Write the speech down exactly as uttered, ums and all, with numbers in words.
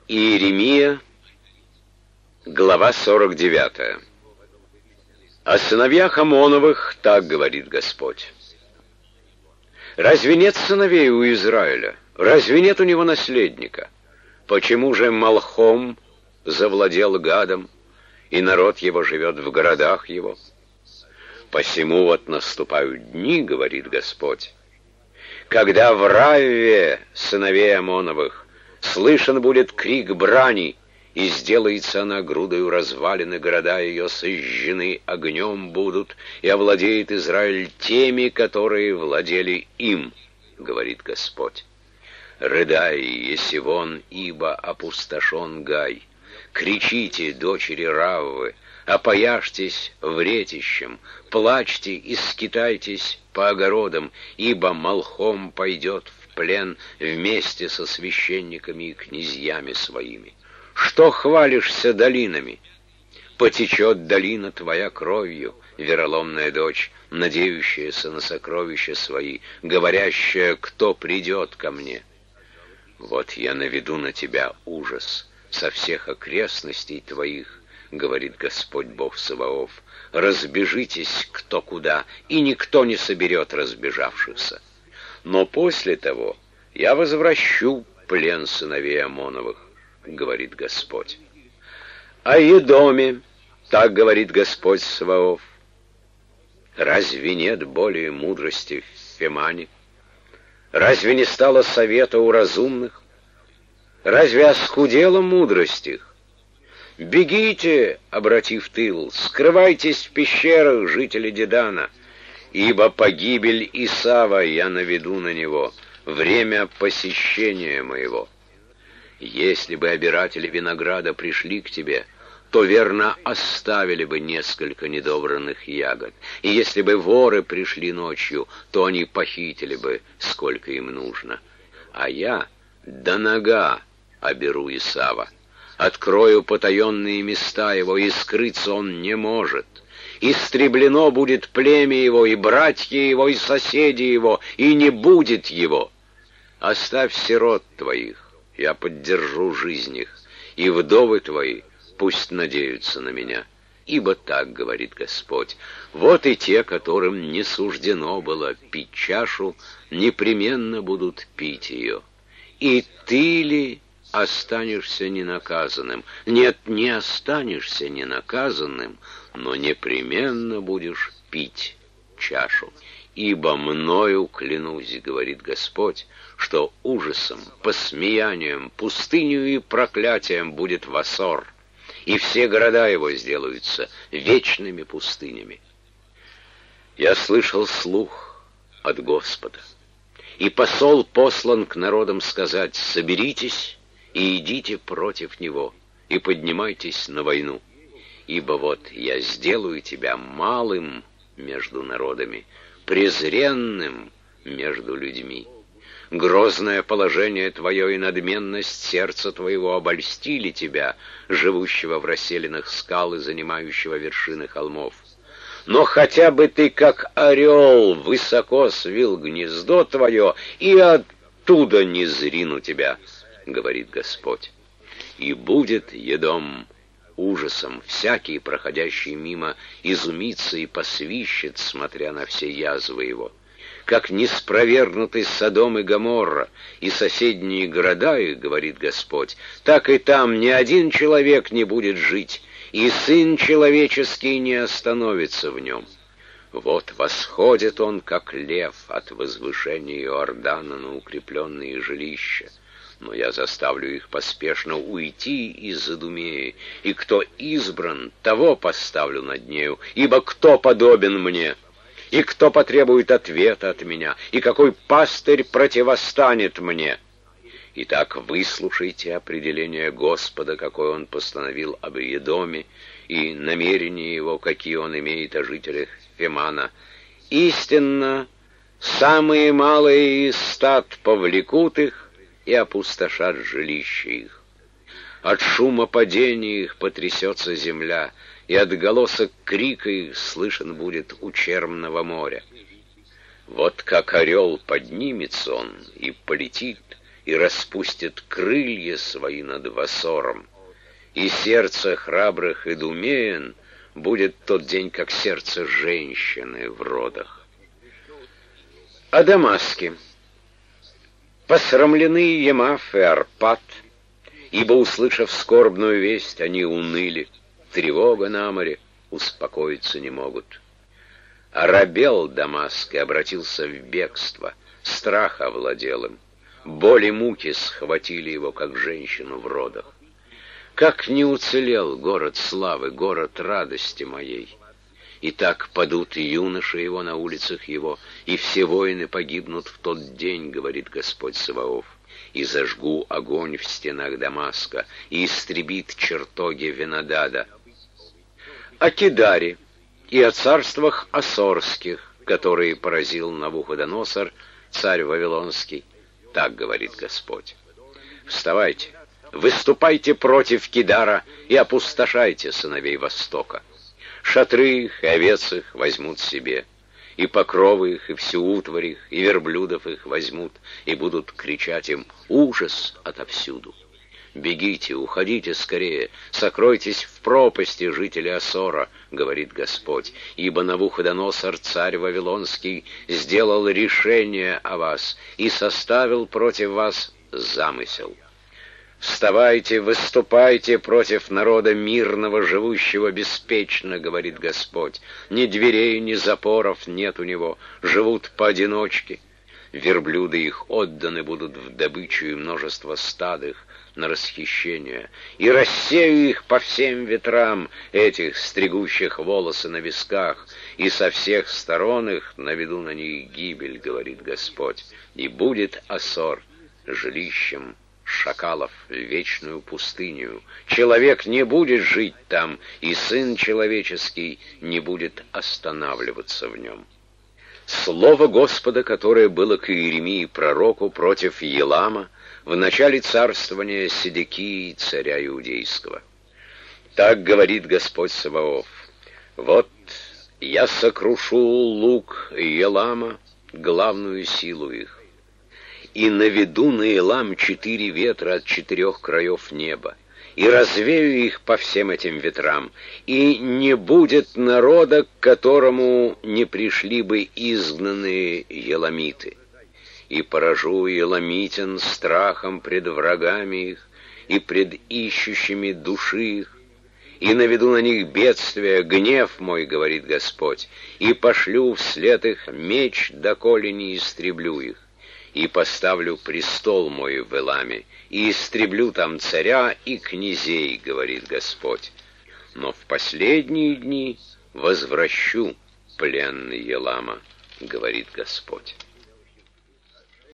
Иеремия, глава сорок девятая. О сыновьях Амоновых так говорит Господь. Разве нет сыновей у Израиля? Разве нет у него наследника? Почему же Малхом завладел Гадом, и народ его живет в городах его? Посему вот наступают дни, говорит Господь, когда в Равве сыновей Амоновых слышен будет крик брани, и сделается она грудою развалины, города ее сожжены огнем будут, и овладеет Израиль теми, которые владели им, говорит Господь. Рыдай, Есивон, ибо опустошен Гай. Кричите, дочери Раввы, опояжьтесь вретищем, плачьте и скитайтесь по огородам, ибо Малхом пойдет в плен вместе со священниками и князьями своими. Что хвалишься долинами? Потечет долина твоя кровью, вероломная дочь, надеющаяся на сокровища свои, говорящая, кто придет ко мне. Вот я наведу на тебя ужас со всех окрестностей твоих, говорит Господь Бог Саваоф. Разбежитесь кто куда, и никто не соберет разбежавшихся. Но после того я возвращу плен сыновей Амоновых, говорит Господь. О Едоме так говорит Господь Саваоф. Разве нет более мудрости в Фемане? Разве не стало совета у разумных? Разве оскудела мудрость их? Бегите, обратив тыл, скрывайтесь в пещерах, жители Дедана, ибо погибель Исава я наведу на него, время посещения моего. Если бы обиратели винограда пришли к тебе, то верно оставили бы несколько недобранных ягод, и если бы воры пришли ночью, то они похитили бы, сколько им нужно. А я до нога оберу Исава, открою потаенные места его, и скрыться он не может. Истреблено будет племя его, и братья его, и соседи его, и не будет его. Оставь сирот твоих, я поддержу жизнь их, и вдовы твои пусть надеются на меня. Ибо так говорит Господь: вот и те, которым не суждено было пить чашу, непременно будут пить ее. И ты ли останешься ненаказанным? Нет, не останешься ненаказанным, но непременно будешь пить чашу. Ибо мною клянусь, говорит Господь, что ужасом, посмеянием, пустынью и проклятием будет Васор, и все города его сделаются вечными пустынями. Я слышал слух от Господа, и посол послан к народам сказать: соберитесь и идите против него, и поднимайтесь на войну. Ибо вот я сделаю тебя малым между народами, презренным между людьми. Грозное положение твое и надменность сердца твоего обольстили тебя, живущего в расселенных скал и занимающего вершины холмов. Но хотя бы ты, как орел, высоко свил гнездо твое, и оттуда не зрину тебя, говорит Господь. И будет Едом ужасом, всякий, проходящий мимо, изумится и посвищет, смотря на все язвы его. Как неспровергнуты Содом и Гоморра и соседние города их, говорит Господь, так и там ни один человек не будет жить, и Сын Человеческий не остановится в нем. Вот восходит он, как лев, от возвышения Иордана на укрепленные жилища. Но я заставлю их поспешно уйти из Идумеи, и кто избран, того поставлю над нею, ибо кто подобен мне? И кто потребует ответа от меня? И какой пастырь противостанет мне? Итак, выслушайте определение Господа, какое Он постановил об Едоме, и намерения Его, какие Он имеет о жителях Фемана. Истинно, самые малые из стад повлекут их и опустошат жилища их. От шума падения их потрясется земля, и от голоса крика их слышен будет у Черного моря. Вот как орел поднимется он и полетит, и распустит крылья свои над Вассором, и сердце храбрых идумеен будет тот день, как сердце женщины в родах. О Дамаске. Посрамлены Емаф и Арпад, ибо, услышав скорбную весть, они уныли, тревога на море, успокоиться не могут. Оробел Дамаск и обратился в бегство, страх овладел им, боли муки схватили его, как женщину в родах. Как не уцелел город славы, город радости моей! И так падут юноши его на улицах его, и все воины погибнут в тот день, говорит Господь Саваоф. И зажгу огонь в стенах Дамаска, и истребит чертоги Венадада. О Кедаре и о царствах Ассорских, которые поразил Навуходоносор, царь Вавилонский, так говорит Господь. Вставайте, выступайте против Кедара и опустошайте сыновей Востока. Шатры их и овец их возьмут себе, и покровы их, и всю утварь их, и верблюдов их возьмут, и будут кричать им «Ужас отовсюду!» «Бегите, уходите скорее, сокройтесь в пропасти, жители Ассора», — говорит Господь, «ибо Навуходоносор, царь Вавилонский, сделал решение о вас и составил против вас замысел. Вставайте, выступайте против народа мирного, живущего беспечно, говорит Господь. Ни дверей, ни запоров нет у него, живут поодиночке. Верблюды их отданы будут в добычу, и множество стад их на расхищение. И рассею их по всем ветрам, этих стригущих волосы на висках, и со всех сторон их наведу на них гибель, говорит Господь. И будет Ассор жилищем шакалов в вечную пустыню. Человек не будет жить там, и Сын Человеческий не будет останавливаться в нем. Слово Господа, которое было к Иеремии пророку против Елама в начале царствования Седекии, царя Иудейского. Так говорит Господь Саваоф: вот я сокрушу лук Елама, главную силу их, и наведу на Елам четыре ветра от четырех краев неба, и развею их по всем этим ветрам, и не будет народа, к которому не пришли бы изгнанные еламиты. И поражу еламитян страхом пред врагами их и пред ищущими души их, и наведу на них бедствие, гнев мой, говорит Господь, и пошлю вслед их меч, доколе не истреблю их. И поставлю престол мой в Эламе, и истреблю там царя и князей, говорит Господь. Но в последние дни возвращу пленный Елама, говорит Господь.